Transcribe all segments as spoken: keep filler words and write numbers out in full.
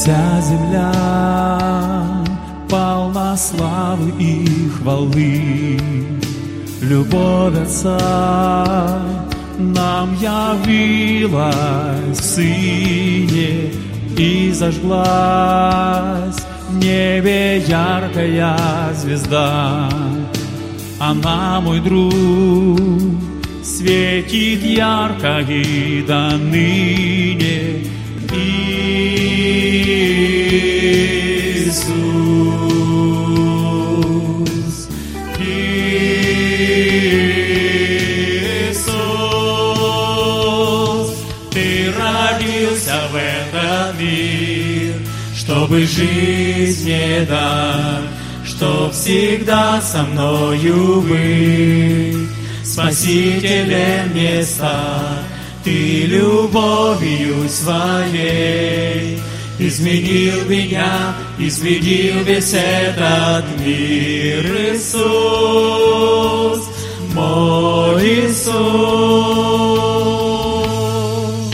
Вся земля полна славы и хвалы. Любовь Отца нам явилась в Сыне, и зажглась в небе яркая звезда. Она, мой друг, светит ярко и до ныне. Иисус, Иисус, Ты родился в этот мир, чтобы жизнь мне дать, чтоб всегда со мною быть, Спасителем мне стать. Ты любовью своей изменил меня, изменил весь этот мир. Иисус, мой Иисус,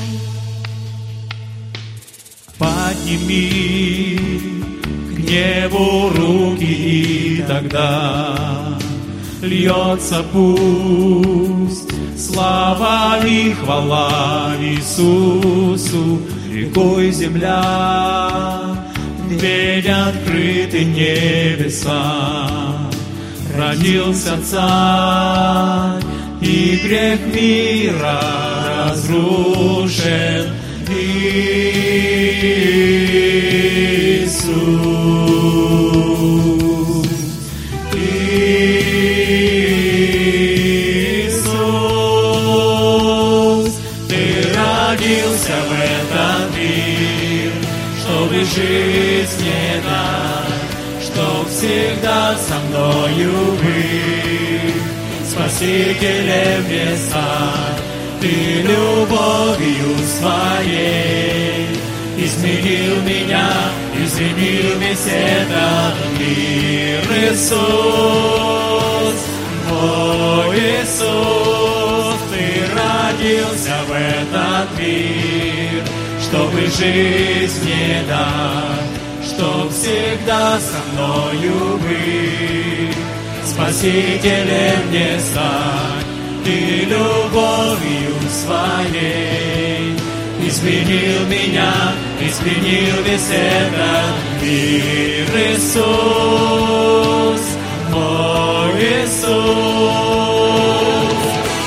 подними к небу руки, и тогда льется пусть слава и хвала Иисусу. Рекой земля, дверь открыты небеса. Родился Царь, и грех мира разрушен. Иисус, Иисус, Ты родился в этот мир, чтобы жизнь мне дать, чтоб всегда со мною быть, Спасителем мне стать. Ты любовью своей изменил меня, изменил весь этот мир. Иисус, мой Иисус, Ты родился в этот мир, чтобы жизнь мне дать, чтоб всегда со мною быть, Спасителем мне стать. Ты любовью своей изменил меня, изменил весь этот мир. Иисус, мой Иисус.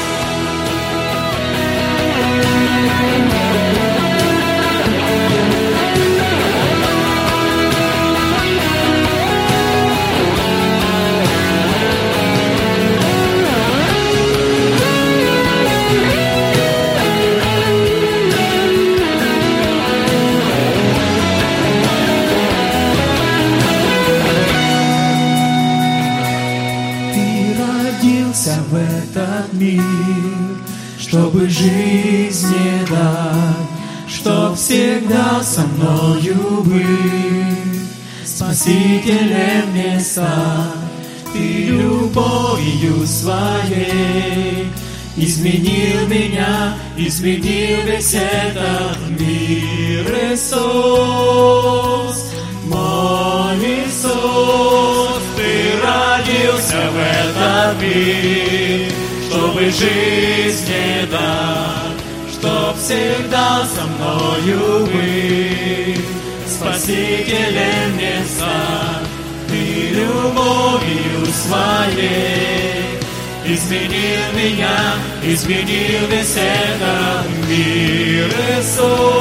В этот мир, чтобы жизнь мне дать, чтоб всегда со мною быть, Спасителем мне стать. Ты любовью своей изменил меня, изменил весь этот мир. Иисус, мой Иисус, Ты родился в этот мир, чтобы жизнь мне дать, чтоб всегда со мною быть, Спасителем мне стать. Ты любовью своей изменил меня, изменил весь этот мир. Иисус,